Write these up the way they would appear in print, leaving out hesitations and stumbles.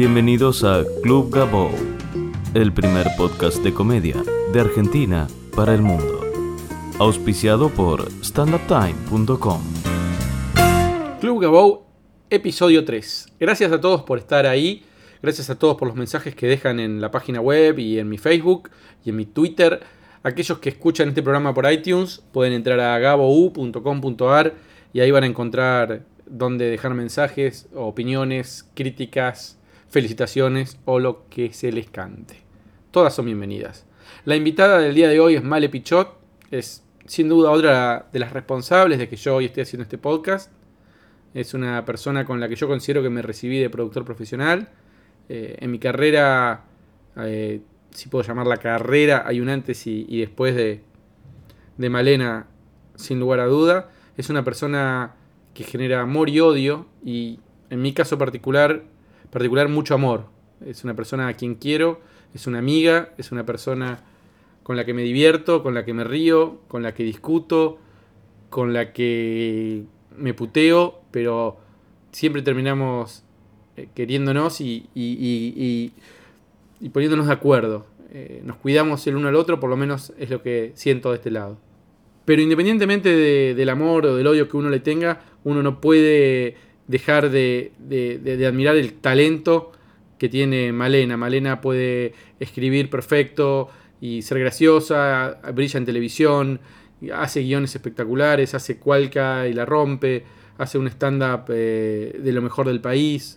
Bienvenidos a Club Gabo, el primer podcast de comedia de Argentina para el mundo. Auspiciado por standuptime.com. Club Gabo, episodio 3. Gracias a todos por estar ahí. Gracias a todos por los mensajes que dejan en la página web y en mi Facebook y en mi Twitter. Aquellos que escuchan este programa por iTunes pueden entrar a gabou.com.ar y ahí van a encontrar donde dejar mensajes, opiniones, críticas, felicitaciones o lo que se les cante. Todas son bienvenidas. La invitada del día de hoy es Male Pichot. Es sin duda otra de las responsables de que yo hoy esté haciendo este podcast. Es una persona con la que yo considero que me recibí de productor profesional. En mi carrera, si puedo llamarla carrera, hay un antes y después de Malena, sin lugar a duda. Es una persona que genera amor y odio, y en mi caso particular mucho amor. Es una persona a quien quiero, es una amiga, es una persona con la que me divierto, con la que me río, con la que discuto, con la que me puteo, pero siempre terminamos queriéndonos y poniéndonos de acuerdo. Nos cuidamos el uno al otro, por lo menos es lo que siento de este lado. Pero independientemente del amor o del odio que uno le tenga, uno no puede dejar de admirar el talento que tiene Malena. Malena puede escribir perfecto y ser graciosa, brilla en televisión, hace guiones espectaculares, hace cualca y la rompe, hace un stand-up de lo mejor del país.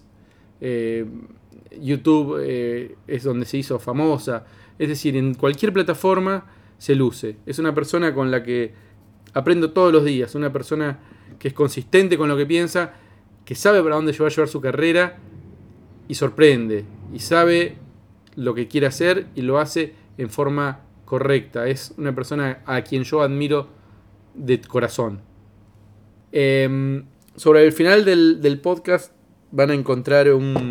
YouTube es donde se hizo famosa. Es decir, en cualquier plataforma se luce. Es una persona con la que aprendo todos los días. Una persona que es consistente con lo que piensa, que sabe para dónde va a llevar su carrera y sorprende. Y sabe lo que quiere hacer y lo hace en forma correcta. Es una persona a quien yo admiro de corazón. Sobre el final del podcast van a encontrar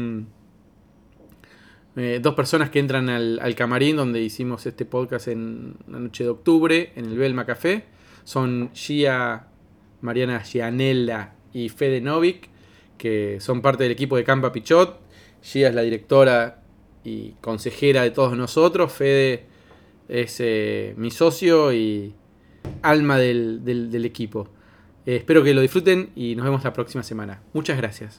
dos personas que entran al camarín donde hicimos este podcast en la noche de octubre, en el Belma Café. Son Gia, Mariana Gianella y Fede Novik, que son parte del equipo de Campa Pichot. Gia es la directora y consejera de todos nosotros. Fede es mi socio y alma del equipo. Espero que lo disfruten y nos vemos la próxima semana. Muchas gracias.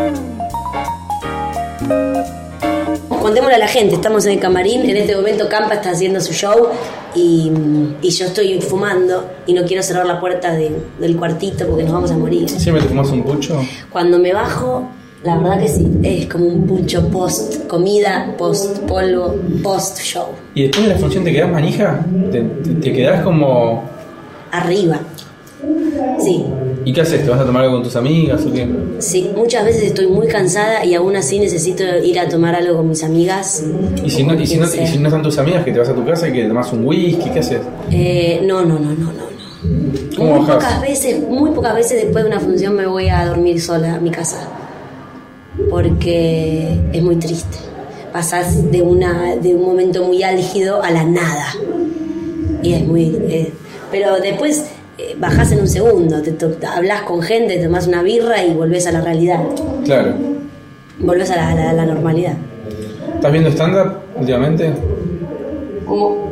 Contémosle a la gente, estamos en el camarín, en este momento Campa está haciendo su show y yo estoy fumando y no quiero cerrar la puerta del cuartito porque nos vamos a morir. ¿Siempre te fumas un pucho? Cuando me bajo, la verdad que sí, es como un pucho post comida, post polvo, post show. ¿Y después de la función te quedás manija? ¿Te quedás como...? Arriba, sí. ¿Y qué haces? ¿Te vas a tomar algo con tus amigas o qué? Sí, muchas veces estoy muy cansada y aún así necesito ir a tomar algo con mis amigas. ¿Y si no están tus amigas, que te vas a tu casa y que tomás un whisky? ¿Qué haces? No. ¿Cómo muy bajás? Muy pocas veces después de una función me voy a dormir sola a mi casa. Porque es muy triste. Pasás de un momento muy álgido a la nada. Y es muy... pero después... bajás en un segundo, hablas con gente, tomás una birra y volvés a la realidad. Claro. Volvés a la normalidad. ¿Estás viendo stand-up últimamente? ¿Cómo?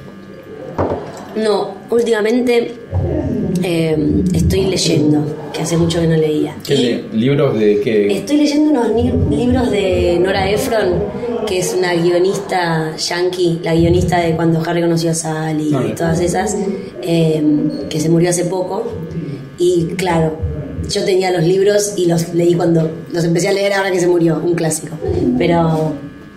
No, últimamente estoy leyendo, que hace mucho que no leía. ¿Libros de qué? Estoy leyendo unos libros de Nora Ephron, que es una guionista yankee, la guionista de Cuando Harry conoció a Sally y todas esas, que se murió hace poco. Y claro, yo tenía los libros y los leí cuando los empecé a leer ahora que se murió, un clásico. Pero...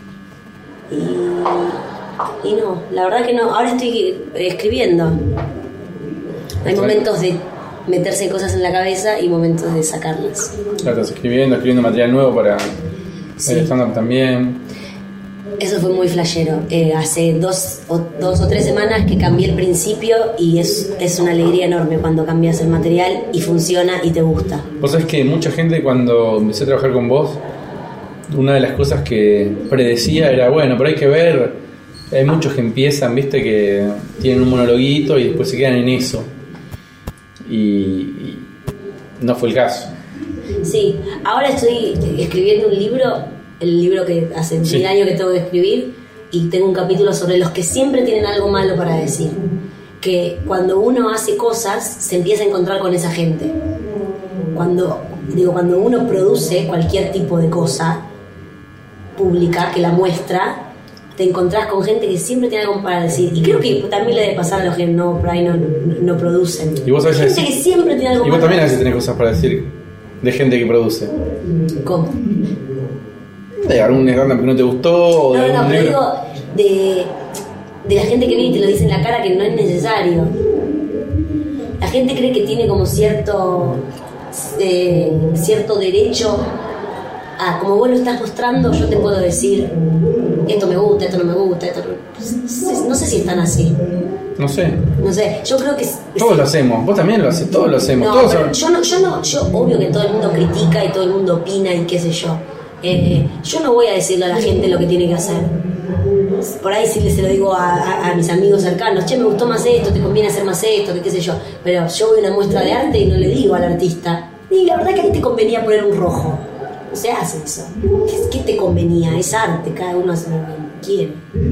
Y no, la verdad que no. Ahora estoy escribiendo. Hay momentos de meterse cosas en la cabeza y momentos de sacarlas. Claro, estás escribiendo material nuevo para el stand-up también. Eso fue muy flashero. Hace dos o tres semanas que cambié el principio y es una alegría enorme cuando cambias el material y funciona y te gusta. Vos sabés que mucha gente, cuando empecé a trabajar con vos, una de las cosas que predecía era, bueno, pero hay que ver, hay muchos que empiezan, viste, que tienen un monologuito y después se quedan en eso. Y no fue el caso. Sí, ahora estoy escribiendo un libro el libro que hace 1000 años que tengo que escribir, y tengo un capítulo sobre los que siempre tienen algo malo para decir. Que cuando uno hace cosas, se empieza a encontrar con esa gente. Cuando uno produce cualquier tipo de cosa pública, que la muestra, te encontrás con gente que siempre tiene algo para decir. Y creo que también le debe pasar a los que por ahí no producen. Y vos sabés gente que siempre tiene algo. Y vos también a veces tenés cosas para decir de gente que produce. ¿Cómo? ¿De algún stand-up que no te gustó? O de No, pero libro? digo de la gente que viene y te lo dice en la cara, que no es necesario. La gente cree que tiene como cierto derecho a, como vos lo estás mostrando, yo te puedo decir esto me gusta, esto no me gusta, esto no sé si están así. No sé, yo creo que todos lo hacemos, vos también lo haces, todos lo hacemos. No, todos pero yo obvio que todo el mundo critica y todo el mundo opina y qué sé yo. Yo no voy a decirle a la gente lo que tiene que hacer. Por ahí sí se lo digo a mis amigos cercanos, che, me gustó más esto, te conviene hacer más esto, que qué sé yo. Pero yo voy a una muestra de arte y no le digo al artista, y la verdad que a ti te convenía poner un rojo. No se hace eso. ¿Qué te convenía? Es arte, cada uno hace lo que quiere.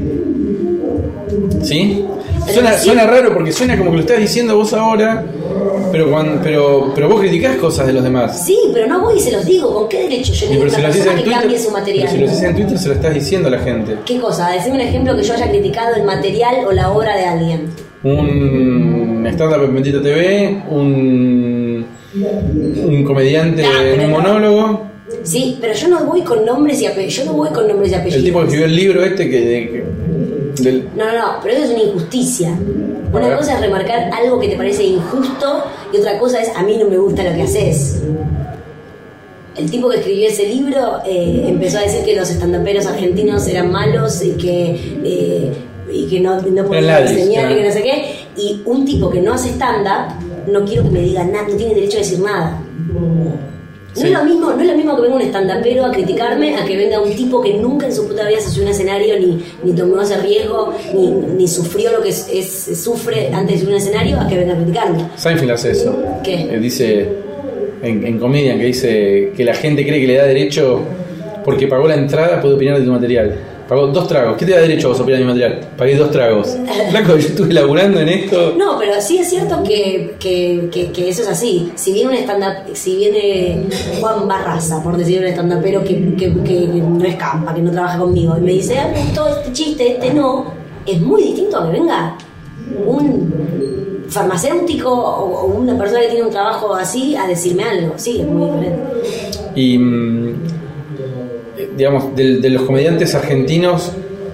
¿Sí? Suena raro porque suena como que lo estás diciendo vos ahora, pero vos criticás cosas de los demás. Sí, pero no voy y se los digo. ¿Con qué derecho yo le digo a una persona que cambie su material? Pero si lo haces en Twitter se lo estás diciendo a la gente. ¿Qué cosa? Decime un ejemplo que yo haya criticado el material o la obra de alguien. Un stand-up en Bendita TV, un comediante en un monólogo. Sí, pero yo no voy con nombres y apellidos. El tipo que escribió el libro No, pero eso es una injusticia. Una cosa es remarcar algo que te parece injusto y otra cosa es a mí no me gusta lo que haces. El tipo que escribió ese libro empezó a decir que los estandaperos argentinos eran malos y que no podían enseñar y que no sé qué. Y un tipo que no hace stand-up, no quiero que me diga nada, no tiene derecho a decir nada. No es lo mismo que venga un stand-upero a criticarme a que venga un tipo que nunca en su puta vida se subió a un escenario, ni tomó ese riesgo, ni sufrió lo que sufre antes de subir a un escenario, a que venga a criticarme. Seinfeld hace eso. ¿Qué? Dice en Comedian, que dice que la gente cree que le da derecho porque pagó la entrada, puede opinar de tu material. Pagó 2 tragos. ¿Qué te da derecho a vos a opinar de mi material? Pagué 2 tragos. Flaco, yo estuve laburando en esto. No, pero sí es cierto que eso es así. Si viene Juan Barraza, por decir un stand-upero que no escapa, que no trabaja conmigo, y me dice, me gustó este chiste, este no, es muy distinto a que venga un farmacéutico o una persona que tiene un trabajo así a decirme algo. Sí, es muy diferente. Y digamos, de los comediantes argentinos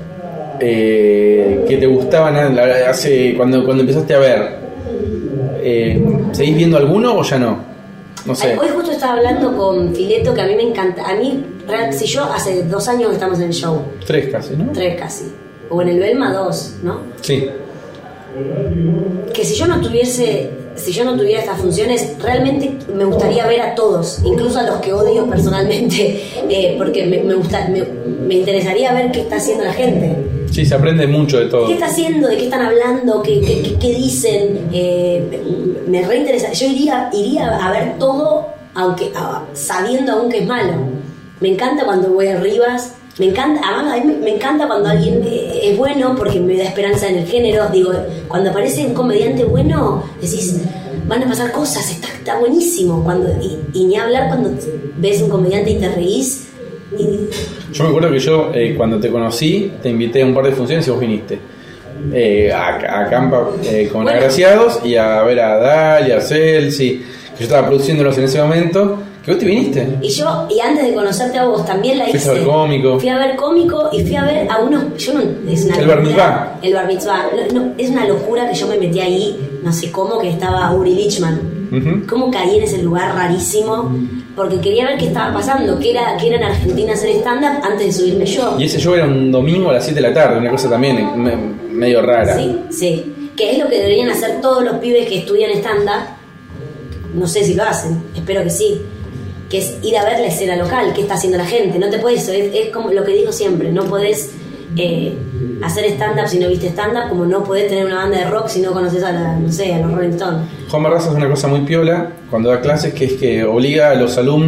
que te gustaban cuando empezaste a ver, ¿seguís viendo alguno o ya no? No sé. Hoy justo estaba hablando con Fileto, que a mí me encanta. A mí, si yo hace 2 años que estamos en el show. 3 casi, ¿no? 3 casi. O en el Belma 2, ¿no? Sí. Que si yo no tuviera estas funciones, realmente me gustaría ver a todos, incluso a los que odio personalmente, porque me interesaría ver qué está haciendo la gente. Sí, se aprende mucho de todo. ¿Qué está haciendo? ¿De qué están hablando? ¿Qué dicen? Me reinteresa. Yo iría a ver todo, sabiendo aún que es malo. Me encanta cuando voy a Rivas. Me encanta cuando alguien es bueno porque me da esperanza en el género. Digo, cuando aparece un comediante bueno, decís, van a pasar cosas, está buenísimo. Y ni hablar cuando ves un comediante y te reís. Yo me acuerdo que yo, cuando te conocí, te invité a un par de funciones y vos viniste. A Campa con Agraciados y a ver a Dal y a Celsi, que yo estaba produciéndolos en ese momento. ¿Que vos te viniste? Y antes de conocerte a vos también la hice. Fui a ver cómico. Fui a ver cómico y fui a ver a unos. El bar mitzvah. El bar mitzvah. No, es una locura que yo me metí ahí, no sé cómo, que estaba Uri Lichman. Uh-huh. Cómo caí en ese lugar rarísimo, porque quería ver qué estaba pasando, que era en Argentina hacer stand-up antes de subirme yo. Y ese show era un domingo a las 7 de la tarde, una cosa también medio rara. Sí. Que es lo que deberían hacer todos los pibes que estudian stand-up. No sé si lo hacen, espero que sí. Que es ir a ver la escena local, qué está haciendo la gente. No te puedes, es como lo que digo siempre, no podés hacer stand-up si no viste stand-up, como no podés tener una banda de rock si no conoces a los Rolling Stones. Juan Barraza es una cosa muy piola cuando da clases, que es que obliga a los alumnos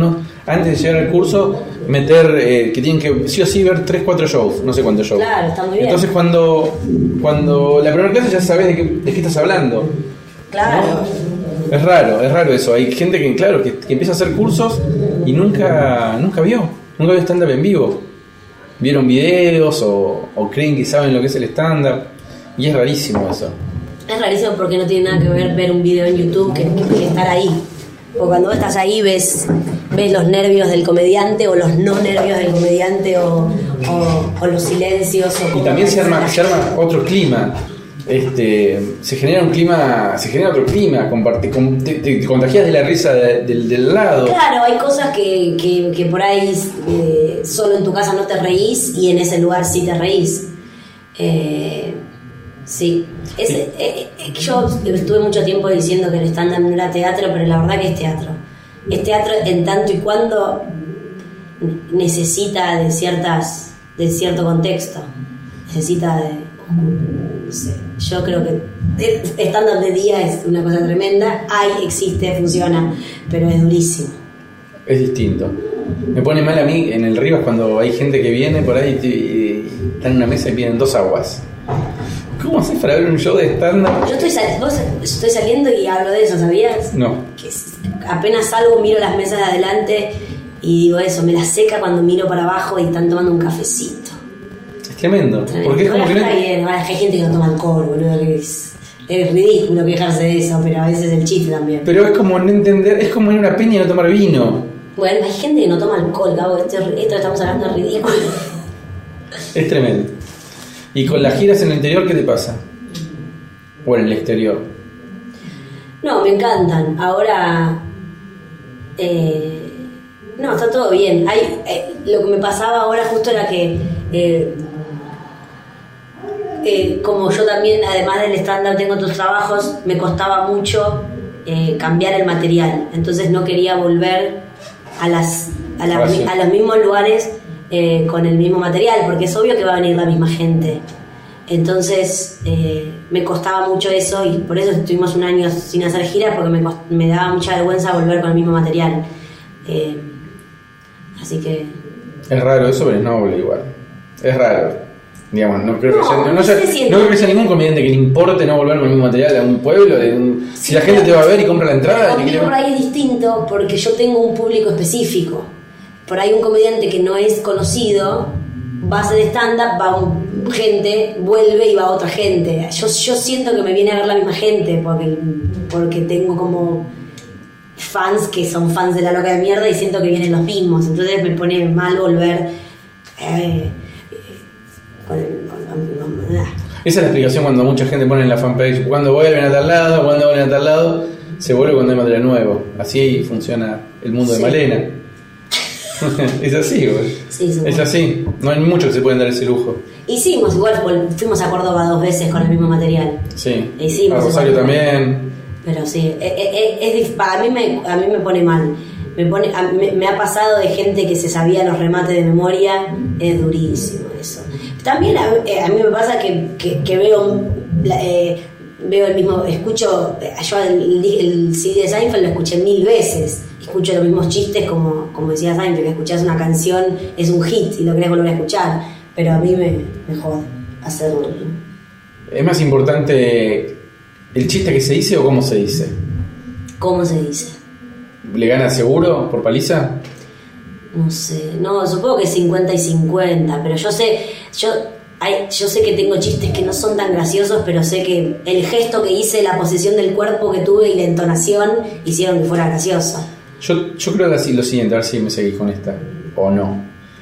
antes de llegar al curso, meter que tienen que sí o sí ver 3-4 shows, no sé cuántos shows. Claro, está muy bien. Entonces cuando la primera clase ya sabes de qué estás hablando. Claro. ¿No? Es raro eso. Hay gente que, claro, que empieza a hacer cursos y nunca vio stand-up en vivo. Vieron videos o creen que saben lo que es el stand-up. Y es rarísimo eso. Es rarísimo porque no tiene nada que ver un video en YouTube que estar ahí. O cuando vos estás ahí ves los nervios del comediante o los no nervios del comediante o los silencios. Y también se arma otro clima. Se genera otro clima, te contagias de la risa del lado. Claro, hay cosas que por ahí solo en tu casa no te reís y en ese lugar sí te reís. Sí. Yo estuve mucho tiempo diciendo que el stand-up no era teatro, pero la verdad que es teatro. Es teatro en tanto y cuando necesita de cierto contexto. Necesita de... No sé, yo creo que el stand-up de día es una cosa tremenda. Existe, funciona, pero es durísimo. Es distinto. Me pone mal a mí en el Rivas cuando hay gente que viene por ahí y están en una mesa y piden 2 aguas. ¿Cómo haces para ver un show de stand-up? Yo estoy saliendo y hablo de eso, ¿sabías? No. Que apenas salgo, miro las mesas de adelante y digo eso, me la seca cuando miro para abajo y están tomando un cafecito. Es tremendo. Porque es como que no... Hay gente que no toma alcohol, boludo, que es ridículo quejarse de eso, pero a veces es el chiste también. Pero es como no entender, es como ir a una peña y no tomar vino. Bueno, hay gente que no toma alcohol, Gabo, esto estamos hablando de ridículo. Es tremendo. ¿Y con las giras en el interior qué te pasa? ¿O en el exterior? No, me encantan. Ahora... no, está todo bien. Lo que me pasaba ahora justo era que... como yo también, además del stand-up, tengo otros trabajos, me costaba mucho cambiar el material. Entonces no quería volver a los mismos lugares con el mismo material, porque es obvio que va a venir la misma gente. Entonces me costaba mucho eso y por eso estuvimos un año sin hacer giras, porque me daba mucha vergüenza volver con el mismo material. Así que... Es raro eso, pero es noble igual. Es raro. Digamos, no creo que sea ningún comediante que le importe no volver con el mismo material a un pueblo. Si la gente te va a ver y compra la entrada... Conmigo por ahí es distinto porque yo tengo un público específico. Por ahí un comediante que no es conocido va a hacer stand-up, gente, vuelve y va otra gente. Yo siento que me viene a ver la misma gente porque tengo como fans que son fans de La Loca de Mierda y siento que vienen los mismos. Entonces me pone mal volver... Esa es la explicación cuando mucha gente pone en la fanpage cuando vuelven a tal lado, se vuelve cuando hay material nuevo. Así funciona el mundo de Malena. Es así, güey. Sí, es así. No hay muchos que se pueden dar ese lujo. Hicimos igual, fuimos a Córdoba 2 veces con el mismo material. Sí. Hicimos a Rosario también. Pero sí, a mí me pone mal. Me ha pasado de gente que se sabía los remates de memoria. Es durísimo eso. También a mí me pasa que veo el mismo, escucho, yo el CD de Seinfeld lo escuché 1000 veces, escucho los mismos chistes como decía Seinfeld, que escuchás una canción, es un hit y lo querés volver a escuchar, pero a mí me jode hacerlo. ¿Es más importante el chiste que se dice o cómo se dice? ¿Cómo se dice? ¿Le gana seguro por paliza? No sé, supongo que 50 y 50, pero yo sé que tengo chistes que no son tan graciosos, pero sé que el gesto que hice, la posición del cuerpo que tuve y la entonación hicieron que fuera gracioso. Yo creo que así lo siguiente, a ver si me seguís con esta o no.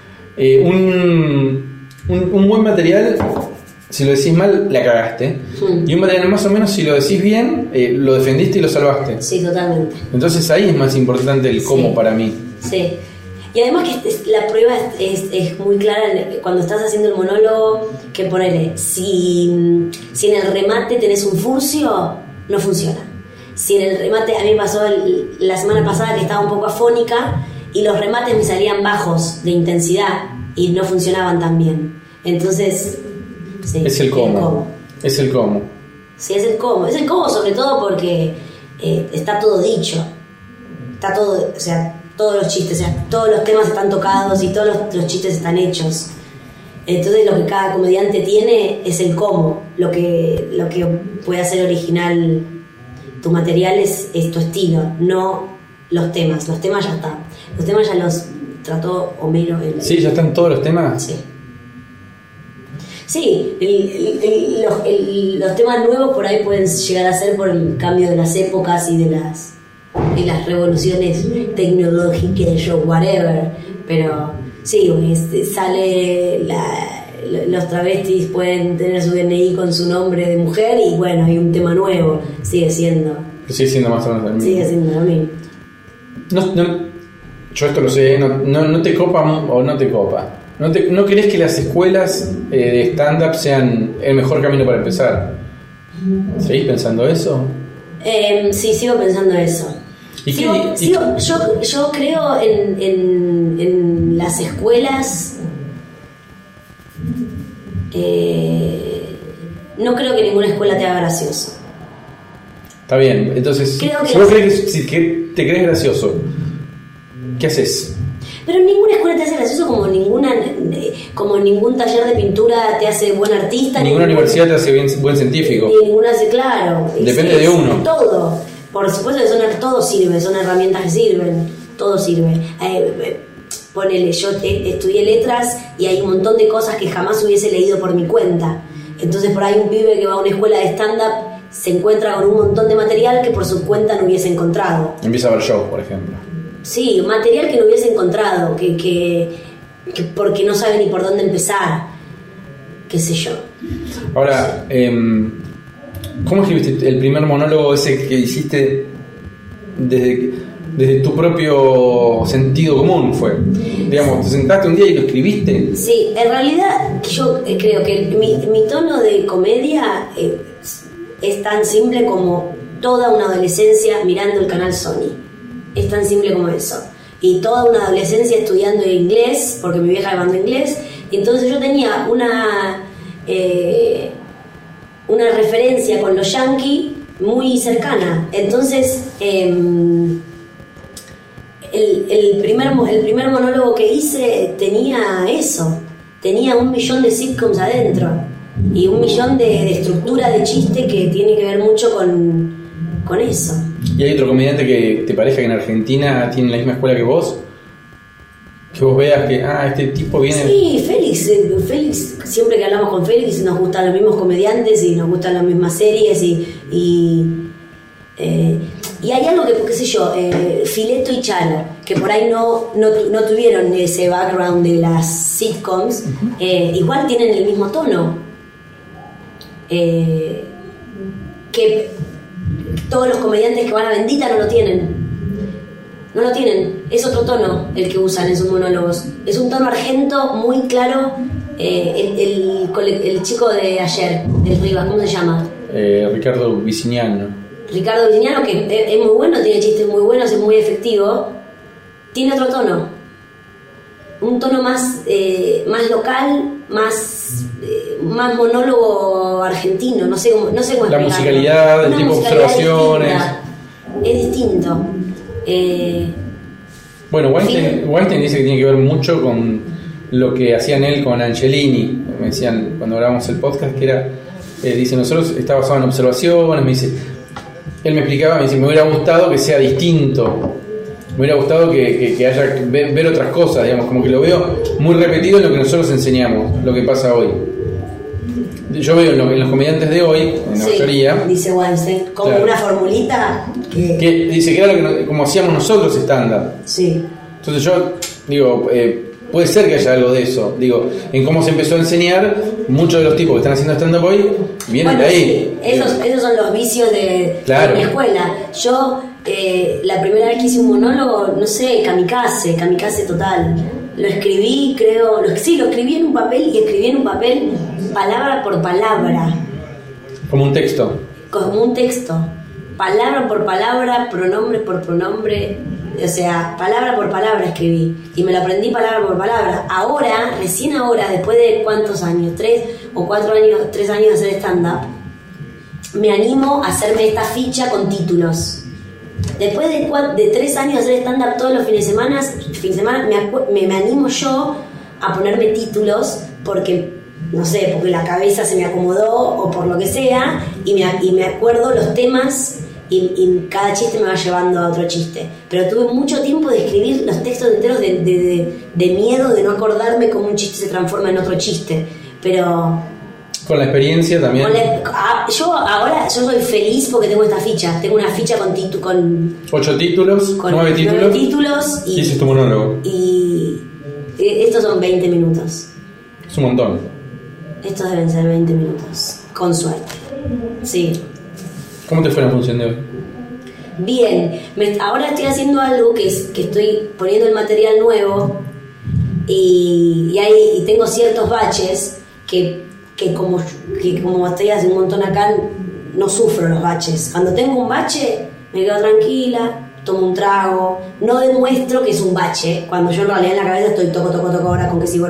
Un buen material, si lo decís mal, la cagaste. Y un material más o menos, si lo decís bien, lo defendiste y lo salvaste. Sí, totalmente. Entonces ahí es más importante el cómo para mí. Sí. Y además que la prueba es muy clara cuando estás haciendo el monólogo, que ponele, si en el remate tenés un furcio, no funciona. Si en el remate, a mí me pasó la semana pasada que estaba un poco afónica y los remates me salían bajos de intensidad y no funcionaban tan bien. Entonces, sí. Es el cómo. Es el cómo. Sí, es el cómo. Es el cómo sobre todo porque está todo dicho. Está todo, o sea, todos los chistes, o sea, todos los temas están tocados y todos los chistes están hechos. Entonces lo que cada comediante tiene es el cómo, lo que puede hacer original tu material es tu estilo, no los temas ya están. Los temas ya los trató Homero. Sí, ya están todos los temas. Sí, los temas nuevos por ahí pueden llegar a ser por el cambio de las épocas y de las revoluciones tecnológicas o whatever, pero sí, sale los travestis pueden tener su DNI con su nombre de mujer y bueno, hay un tema nuevo, sigue siendo más o menos el mismo. Sigue siendo lo mismo. Yo esto lo sé, no te copa o no te copa. ¿No crees que las escuelas de stand-up sean el mejor camino para empezar? ¿Seguís pensando eso? Sí, sigo pensando eso. Yo creo en las escuelas. No creo que ninguna escuela te haga gracioso. Está bien, entonces, si te crees gracioso, ¿qué haces? Pero ninguna escuela te hace gracioso como ningún taller de pintura te hace buen artista. Ninguna universidad te hace buen científico. Ninguna hace, claro. Depende de uno. Todo. Por supuesto que todo sirve, son herramientas que sirven. Todo sirve. Ponele, yo estudié letras y hay un montón de cosas que jamás hubiese leído por mi cuenta. Entonces por ahí un pibe que va a una escuela de stand-up se encuentra con un montón de material que por su cuenta no hubiese encontrado. Empieza a ver shows, por ejemplo. Sí, material que no hubiese encontrado, que porque no sabe ni por dónde empezar, qué sé yo. Ahora, ¿cómo escribiste el primer monólogo ese que hiciste desde tu propio sentido común? Digamos, ¿te sentaste un día y lo escribiste? Sí, en realidad yo creo que mi tono de comedia es tan simple como toda una adolescencia mirando el canal Sony. Es tan simple como eso. Y toda una adolescencia estudiando inglés, porque mi vieja me mandó inglés, y entonces yo tenía una referencia con los yankees muy cercana. Entonces, el primer monólogo que hice tenía eso. Tenía 1 millón de sitcoms adentro. Y 1 millón de estructura de chiste que tiene que ver mucho con eso. ¿Y hay otro comediante que te parezca que en Argentina tiene la misma escuela que vos? Que vos veas que, este tipo viene... Sí, Félix, siempre que hablamos con Félix nos gustan los mismos comediantes y nos gustan las mismas series y hay algo que, qué sé yo, Fileto y Chalo, que por ahí no tuvieron ese background de las sitcoms, igual tienen el mismo tono. Que todos los comediantes que van a Bendita no lo tienen, es otro tono el que usan en sus monólogos, es un tono argento muy claro. El chico de ayer, del Rivas, ¿cómo se llama? Ricardo Viciniano, que es muy bueno, tiene chistes muy buenos, es muy efectivo, tiene otro tono, un tono más local, más monólogo argentino, no sé cómo la explicarlo. musicalidad, el tipo de observaciones es distinto. Bueno, Weinstein dice que tiene que ver mucho con lo que hacían él con Angelini. Me decían cuando grabamos el podcast que era, dice, nosotros está basado en observaciones. Me dice, él me explicaba, me dice, me hubiera gustado que sea distinto, me hubiera gustado que haya ver otras cosas, digamos, como que lo veo muy repetido en lo que nosotros enseñamos, lo que pasa hoy. Yo veo en los comediantes de hoy, en la mayoría, dice Weinstein, como claro, una formulita que dice que era como hacíamos nosotros stand-up. Sí. Entonces yo digo, puede ser que haya algo de eso. Digo, en cómo se empezó a enseñar, muchos de los tipos que están haciendo stand-up hoy vienen de ahí. Sí, esos son los vicios de mi escuela. Yo, la primera vez que hice un monólogo, no sé, kamikaze total. Lo escribí, lo escribí en un papel y escribí en un papel palabra por palabra. Como un texto. Palabra por palabra, pronombre por pronombre. O sea, palabra por palabra escribí. Y me lo aprendí palabra por palabra. Ahora, recién ahora, después de ¿cuántos años? 3 o 4 años, 3 años de hacer stand-up, me animo a hacerme esta ficha con títulos. Después de 3 años de hacer stand-up todos los fines de semana, me animo yo a ponerme títulos porque, no sé, porque la cabeza se me acomodó o por lo que sea, y me acuerdo los temas y cada chiste me va llevando a otro chiste. Pero tuve mucho tiempo de escribir los textos enteros de miedo de no acordarme cómo un chiste se transforma en otro chiste. Pero... Con la experiencia también. Yo soy feliz porque tengo esta ficha. Tengo una ficha con 8 títulos, con 9 títulos. 9 títulos y ese es tu monólogo. Y estos son 20 minutos. Es un montón. Estos deben ser 20 minutos. Con suerte. Sí. ¿Cómo te fue la función de hoy? Bien. Ahora estoy haciendo algo que estoy poniendo el material nuevo y tengo ciertos baches que como estoy hace un montón acá, no sufro los baches. Cuando tengo un bache, me quedo tranquila, tomo un trago, no demuestro que es un bache, cuando yo en realidad en la cabeza estoy toco, ahora con que sigo.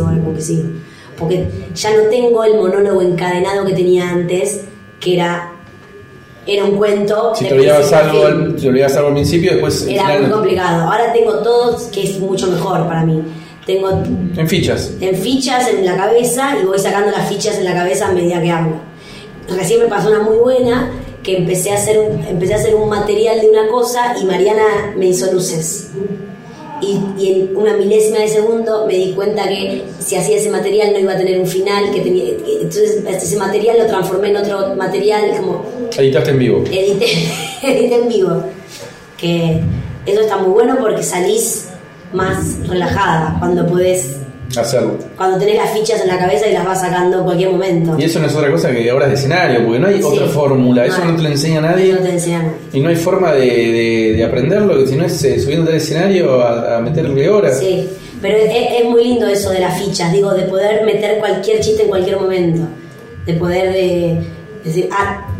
Porque ya no tengo el monólogo encadenado que tenía antes, que era un cuento. Si te olvidabas algo al principio, después... Era muy complicado. Ahora tengo todo, que es mucho mejor para mí. Tengo en fichas en la cabeza y voy sacando las fichas en la cabeza a medida que hablo. Recién me pasó una muy buena, que empecé a hacer un material de una cosa y Mariana me hizo luces. Y en una milésima de segundo me di cuenta que si hacía ese material no iba a tener un final, entonces ese material lo transformé en otro material, como... Editaste en vivo. Edité en vivo. Que eso está muy bueno porque salís más relajada cuando podés hacerlo. Cuando tenés las fichas en la cabeza y las vas sacando en cualquier momento. Y eso no es otra cosa que obras de escenario, porque no hay otra fórmula, eso no te lo enseña nadie. No te enseña nadie. Y no hay forma de aprenderlo, que si no es subiéndote al escenario a meterle horas. Sí, pero es muy lindo eso de las fichas, digo, de poder meter cualquier chiste en cualquier momento, de poder decir,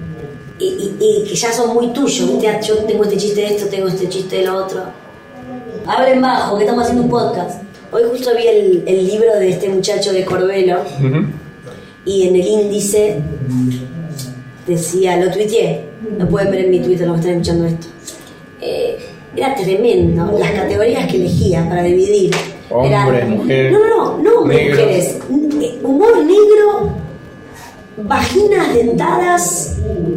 y que ya son muy tuyos, ¿viste? Yo tengo este chiste de esto, tengo este chiste de lo otro. Hablen bajo, que estamos haciendo un podcast. Hoy justo vi el libro de este muchacho de Corbelo, y en el índice decía, lo tuiteé, lo pueden ver en mi Twitter los que están escuchando esto. Era tremendo las categorías que elegía para dividir. Hombres, mujeres. No, mujeres. Humor negro, vaginas dentadas,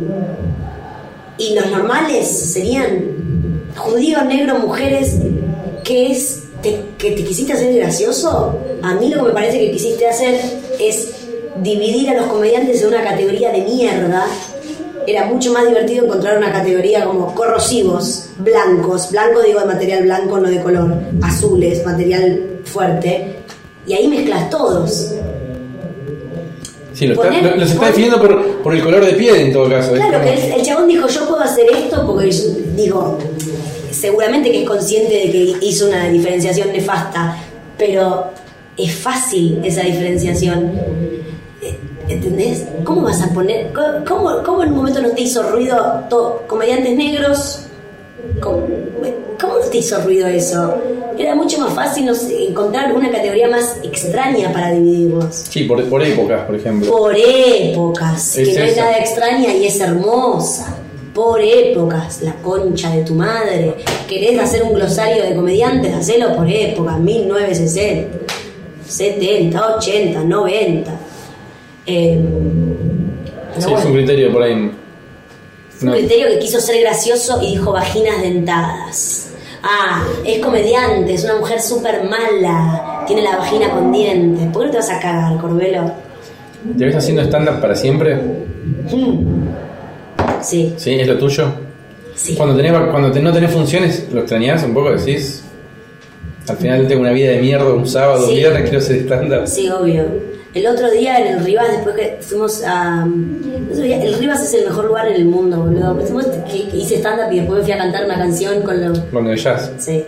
y los normales serían judíos, negros, mujeres. ¿Qué es? ¿Que te quisiste hacer gracioso? A mí lo que me parece que quisiste hacer es dividir a los comediantes en una categoría de mierda. Era mucho más divertido encontrar una categoría como corrosivos, blancos, blanco digo de material blanco, no de color, azules, material fuerte, y ahí mezclas todos. Sí, los está definiendo por el color de piel en todo caso. Claro, que el chabón dijo, yo puedo hacer esto porque digo, seguramente que es consciente de que hizo una diferenciación nefasta, pero es fácil esa diferenciación. ¿Entendés? ¿Cómo vas a poner? ¿Cómo en un momento no te hizo ruido comediantes negros? ¿Cómo no te hizo ruido eso? Era mucho más fácil, no sé, encontrar una categoría más extraña para dividirlos. Sí, por épocas, por ejemplo. Por épocas, que no es nada extraña y es hermosa. Por épocas, la concha de tu madre. ¿Querés hacer un glosario de comediantes? Hacelo por épocas, 1960, 70, 80, 90. Sí, bueno, es un criterio por ahí. Un criterio que quiso ser gracioso y dijo vaginas dentadas. Es comediante, es una mujer súper mala, tiene la vagina con dientes. ¿Por qué no te vas a cagar, Corbelo? ¿Te ves haciendo stand-up para siempre? Sí. ¿Sí? ¿Es lo tuyo? Sí. Cuando no tenés funciones, ¿lo extrañás un poco? Decís, al final tengo una vida de mierda, un sábado, un viernes, quiero hacer stand-up. Sí, obvio. El otro día en el Rivas, después que fuimos a... El Rivas es el mejor lugar en el mundo, boludo. Fuimos que hice stand-up y después me fui a cantar una canción con el jazz. Sí.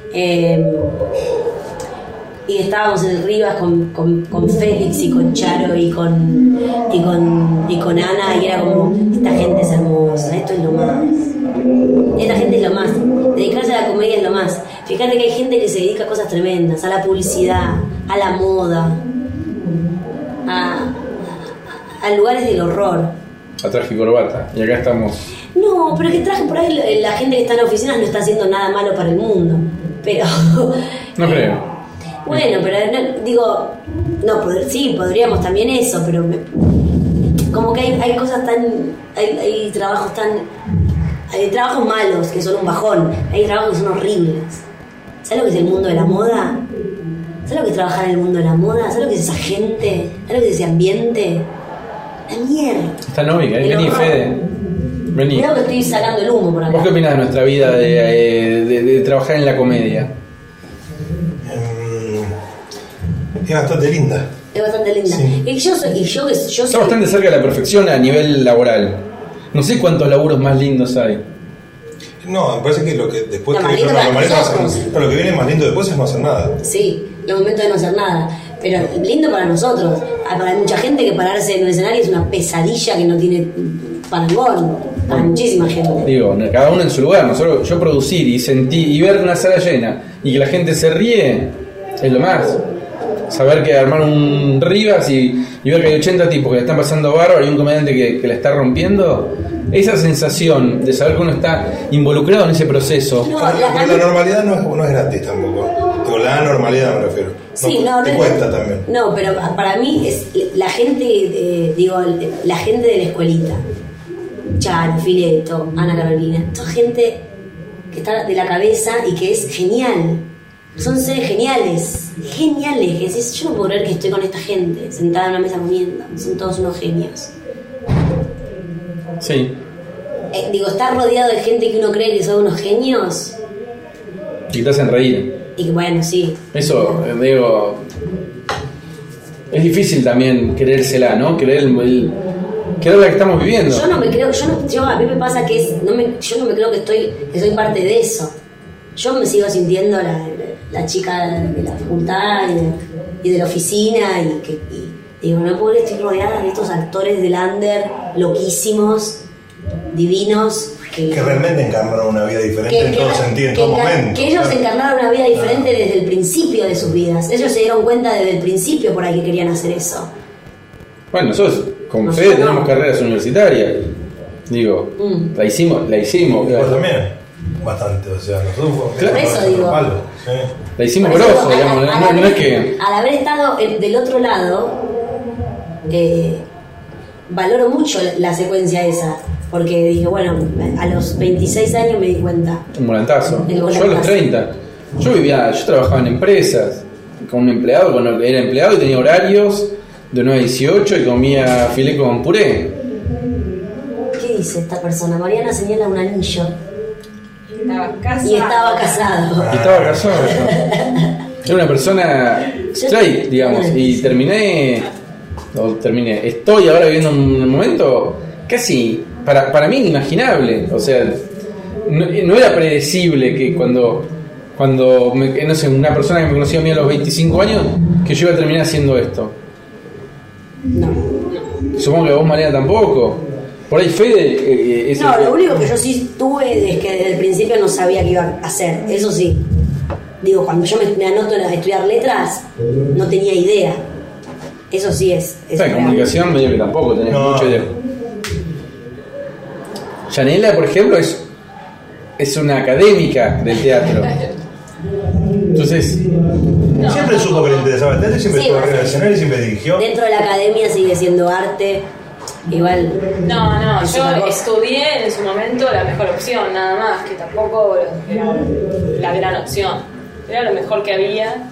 Y estábamos en el Rivas con Félix y con Charo y con Ana, y era como, esta gente es hermosa, esto es lo más. Esta gente es lo más. Dedicarse a la comedia es lo más. Fíjate que hay gente que se dedica a cosas tremendas, a la publicidad, a la moda, a lugares del horror. a traje y corbata. Y acá estamos. No, pero que traje por ahí, la gente que está en la oficina no está haciendo nada malo para el mundo. Pero. No creo. Bueno, pero digo. No, sí, podríamos también eso, pero. Como que hay cosas tan. Hay trabajos tan. Hay trabajos malos que son un bajón. Hay trabajos que son horribles. ¿Sabes lo que es el mundo de la moda? ¿Sabes lo que es trabajar en el mundo de la moda? ¿Sabes lo que es esa gente? ¿Sabes lo que es ese ambiente? La mierda. Está Novi, vení, Fede. Vení. Creo que estoy sacando el humo por acá. ¿Vos qué opinás de nuestra vida de trabajar en la comedia? Es bastante linda. Es bastante linda. Sí. Y yo soy. Está bastante cerca de la perfección a nivel laboral. No sé cuántos laburos más lindos hay. No, me parece que lo que después Lo que más lindo para nosotros. lo que viene más lindo después es no hacer nada. Sí, los momentos de no hacer nada. Pero lindo para nosotros. Para mucha gente que pararse en un escenario es una pesadilla que no tiene parangón. Para muchísima gente. Digo, cada uno en su lugar. Nosotros, yo producir y sentir y ver una sala llena y que la gente se ríe es lo más. Saber que armar un Rivas y ver que hay 80 tipos que la están pasando bárbaro y un comediante que la está rompiendo. Esa sensación de saber que uno está involucrado en ese proceso. No, la normalidad no es gratis tampoco. Digo, la anormalidad me refiero. Sí, te cuesta también. No, pero para mí es la gente, la gente de la escuelita. Charo, Fileto, Ana Carolina. Toda gente que está de la cabeza y que es genial. Son seres geniales. Geniales. Que decís, yo no puedo creer que estoy con esta gente sentada en una mesa comiendo. Son todos unos genios. Sí. Estar rodeado de gente que uno cree que son unos genios. Y te hacen reír. Y bueno, sí. Eso, digo. Es difícil también creérsela, ¿no? Creer creer la que estamos viviendo. Yo no me creo, a mí me pasa que yo no me creo que soy parte de eso. Yo me sigo sintiendo la chica de la facultad y de la oficina y digo, no puedo estoy rodeada de estos actores del under loquísimos, divinos. Que realmente encarnaron una vida diferente en todo sentido, en todo momento. Que ellos encarnaron una vida diferente desde el principio de sus vidas. Ellos se dieron cuenta desde el principio por ahí que querían hacer eso. Bueno, nosotros con Fede tenemos carreras universitarias. Digo, la hicimos. Vos también, bastante, o sea, nosotros por eso digo. Sí. La hicimos grosso, digamos, no es que. Al haber estado del otro lado, valoro mucho la secuencia esa. Porque dije, bueno, a los 26 años me di cuenta. Un volantazo. Yo a los 30. Yo trabajaba en empresas, con un empleado, cuando era empleado y tenía horarios de 9 a 18 y comía filé con puré. ¿Qué dice esta persona? Mariana señala un anillo. Y estaba casado. Y estaba casado. Era una persona straight, digamos. Y estoy ahora viviendo un momento casi para mí inimaginable. O sea, no era predecible que cuando no sé, una persona que me conocía a mí a los 25 años, que yo iba a terminar haciendo esto. No. Supongo que vos, Mariana, tampoco. Por ahí Fede... No, lo único que yo sí tuve es que desde el principio no sabía qué iba a hacer. Eso sí. Digo, cuando yo me anoto a estudiar letras, no tenía idea. Eso sí es la comunicación medio que tampoco tenés mucha idea. Yanela, por ejemplo, es una académica del teatro. Entonces... Siempre supo que le interesaba el teatro, siempre estuvo arriba del escenario y siempre dirigió. Dentro de la academia sigue siendo arte. Igual. No, yo estudié en su momento la mejor opción, nada más, que tampoco era la gran opción. Era lo mejor que había.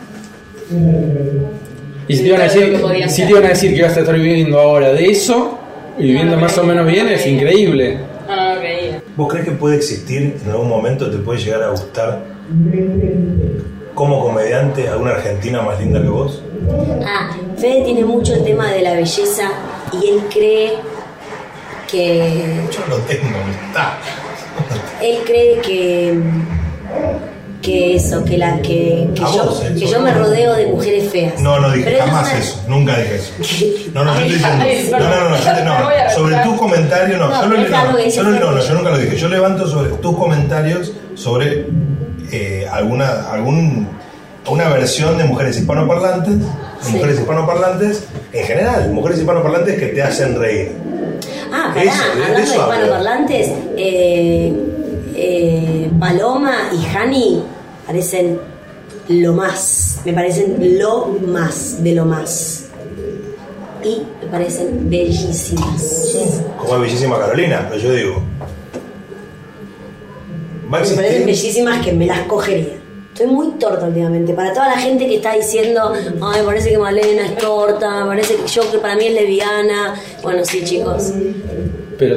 Y si te iban a decir que vas a estar viviendo ahora de eso, y viviendo más o menos bien, es increíble. No creía. ¿Vos crees que puede existir en algún momento, te puede llegar a gustar como comediante alguna argentina más linda que vos? Fede tiene mucho el tema de la belleza y él cree que... Yo lo tengo, está. Él cree que eso, que yo me rodeo de mujeres feas. No dije pero jamás eso, nunca dije eso. No, yo estoy diciendo. No, sobre tus comentarios, yo nunca lo dije. Yo levanto sobre tus comentarios sobre una versión de mujeres hispanoparlantes, mujeres hispanoparlantes en general, mujeres hispanoparlantes que te hacen reír. Hablando de hispanoparlantes, Paloma y Hani parecen lo más. Me parecen lo más de lo más. Y me parecen bellísimas. Sí, como es bellísima Carolina, pero yo digo. Me parecen bellísimas que me las cogería. Estoy muy torta últimamente. Para toda la gente que está diciendo, ay, parece que Malena es torta, parece que yo que para mí es lesbiana. Bueno, sí, chicos. Pero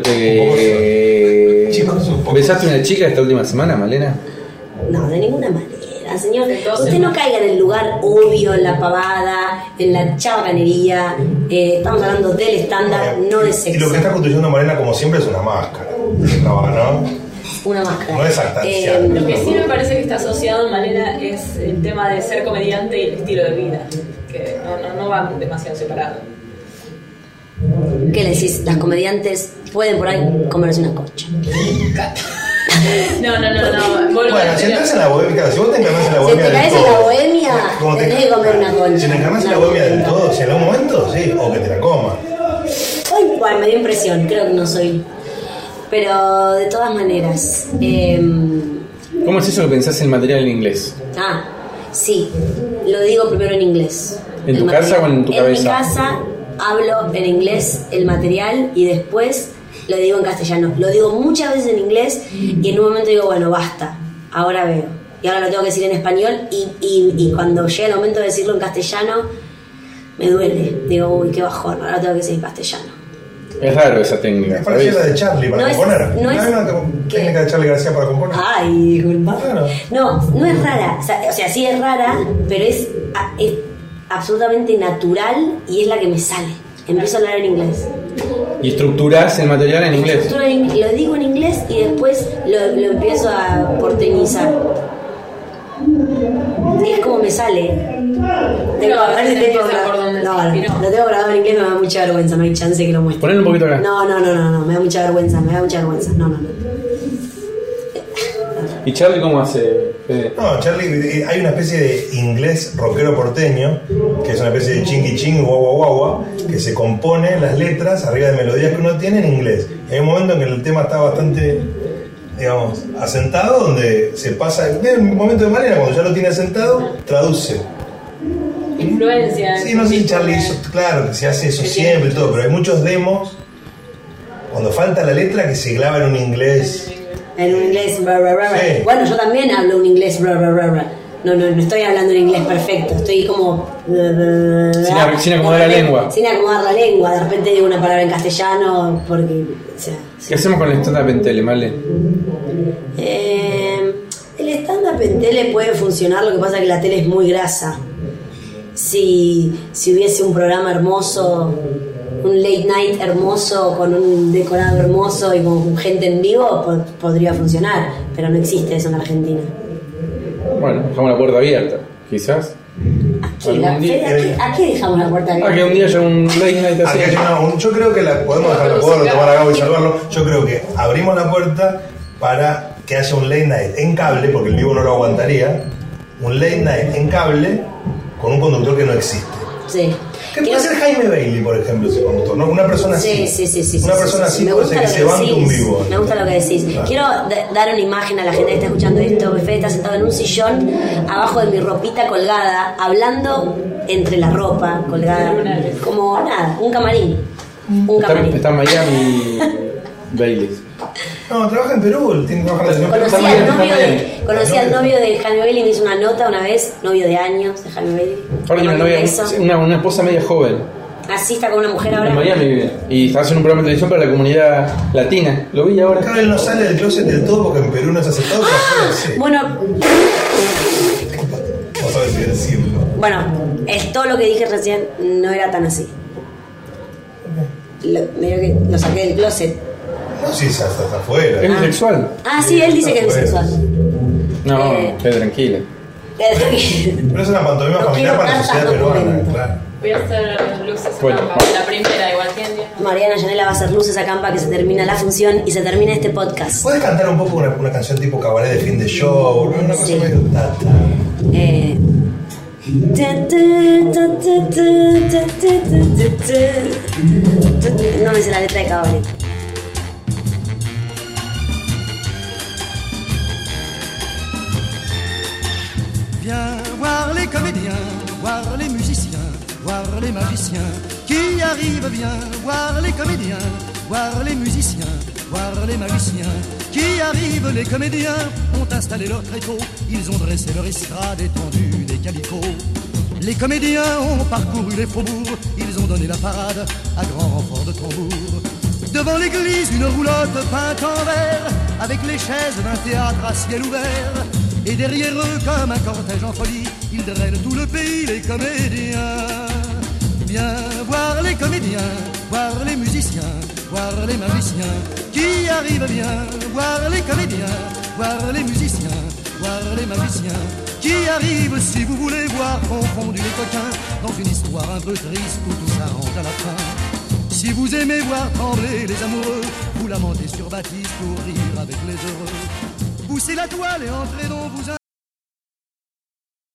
¿besaste una chica esta última semana, Malena? No, de ninguna manera, señor. Usted no caiga en el lugar obvio, en la pavada, en la chabacanería. Estamos hablando del estándar, no de sexo. Y lo que está construyendo Malena, como siempre, es una máscara. ¿No? Una máscara. No es artificial. Lo que sí me parece que está asociado en Malena es el tema de ser comediante y el estilo de vida, que no van demasiado separados. ¿Qué le decís? Las comediantes pueden por ahí comerse una concha. No. Bueno, si entras en la bohemia, si vos te encarnás en la bohemia. Si te caes en la bohemia, tenés que comer una concha. Si te encarnás en la bohemia del todo, si en algún momento, sí, o que te la comas. Ay, bueno, me dio impresión, creo que no soy. Pero de todas maneras. ¿Cómo es eso que pensás en material en inglés? Sí, lo digo primero en inglés. ¿En tu casa o en tu cabeza? En mi casa hablo en inglés el material y después lo digo en castellano. Lo digo muchas veces en inglés y en un momento digo, bueno, basta, ahora veo. Y ahora lo tengo que decir en español y cuando llega el momento de decirlo en castellano me duele. Digo, uy, qué bajón, ahora lo tengo que decir en castellano. Es raro esa técnica. Es parecida a la de Charlie para componer. No es una técnica de Charlie García para componer. Ay, disculpa. Claro. No es rara. O sea, sí es rara, pero es absolutamente natural y es la que me sale. Empiezo a hablar en inglés. ¿Y estructurás el material en inglés? Lo digo en inglés y después lo empiezo a porteñizar. Y es como me sale. Lo tengo grabado en inglés, me da mucha vergüenza, no hay chance que lo muestre. Ponelo un poquito acá. No, me da mucha vergüenza, no. ¿Y Charlie cómo hace? No, Charlie, hay una especie de inglés rockero porteño, que es una especie de chingui chingui, guagua, que se compone las letras arriba de melodías que uno tiene en inglés. Y hay un momento en que el tema está bastante, digamos, asentado, donde se pasa, en el momento de Malena, cuando ya lo tiene asentado, traduce. Influencia. Sí, no sé si Charlie hizo, claro, que se hace eso siempre y todo, pero hay muchos demos, cuando falta la letra, que se graba en un inglés. En un inglés, Sí. Bueno, yo también hablo un inglés, No estoy hablando en inglés perfecto, estoy como... Sin acomodar la lengua. Sin acomodar la lengua, de repente digo una palabra en castellano, porque... O sea, ¿qué hacemos con el stand-up en tele, Male? El stand-up en tele puede funcionar, lo que pasa es que la tele es muy grasa. Si hubiese un programa hermoso, un late night hermoso, con un decorado hermoso y con gente en vivo, podría funcionar, pero no existe eso en Argentina. Bueno, dejamos la puerta abierta, quizás. ¿A qué dejamos la puerta abierta? Que un día haya un late night así. Yo creo que podemos dejarlo, podemos tomar a Gabo y salvarlo. Yo creo que abrimos la puerta para que haya un late night en cable, porque el vivo no lo aguantaría. Un late night en cable con un conductor que no existe. Sí. ¿Qué puede ser Jaime Bailey, por ejemplo, ese conductor? ¿No? Una persona así. Sí. Una persona así puede ser que se banque un vivo. Me gusta lo que decís. Claro. Quiero dar una imagen a la gente que está escuchando esto. Fede está sentado en un sillón, abajo de mi ropita colgada, hablando entre la ropa colgada. Como nada, un camarín. Está en Miami Bailey. No, trabaja en Perú. Conocí al novio de Jaime Bailey, me hizo una nota una vez, novio de años de Jaime Bailey. Ahora tiene una esposa media joven. Así está con una mujer ahora. En Miami vive. Y está haciendo un programa de televisión para la comunidad latina. Lo vi ahora. Claro, él no sale del closet del todo porque en Perú no es aceptado. Bueno. No sabes si decirlo. Bueno, todo lo que dije recién no era tan así. Medio que lo saqué del closet. No, sí, hasta afuera. ¿Es bisexual? Sí, él dice que es bisexual. No, quede tranquila. Pero es una pantomima familiar para la sociedad peruana, claro. Voy a hacer luces a campa, la primera igual que Mariana Yanela va a hacer luces a campa, que se termina la función y se termina este podcast. ¿Puedes cantar un poco una canción tipo cabaret de fin de show? Una cosa medio No me sé la letra de Cabaret. Viens voir les comédiens, voir les musiciens, voir les magiciens qui arrivent. Viens voir les comédiens, voir les musiciens, voir les magiciens qui arrivent. Les comédiens ont installé leur tréteau, ils ont dressé leur estrade étendue des calicots. Les comédiens ont parcouru les faubourgs, ils ont donné la parade à grand renfort de tambour. Devant l'église, une roulotte peinte en vert, avec les chaises d'un théâtre à ciel ouvert. Et derrière eux, comme un cortège en folie, ils drainent tout le pays, les comédiens. Viens voir les comédiens, voir les musiciens, voir les magiciens qui arrivent. Viens voir les comédiens, voir les musiciens, voir les magiciens qui arrivent. Si vous voulez voir confondus les coquins dans une histoire un peu triste où tout s'arrange à la fin. Si vous aimez voir trembler les amoureux, vous lamentez sur Baptiste pour rire avec les heureux. Poussez la toile et entrez dans vous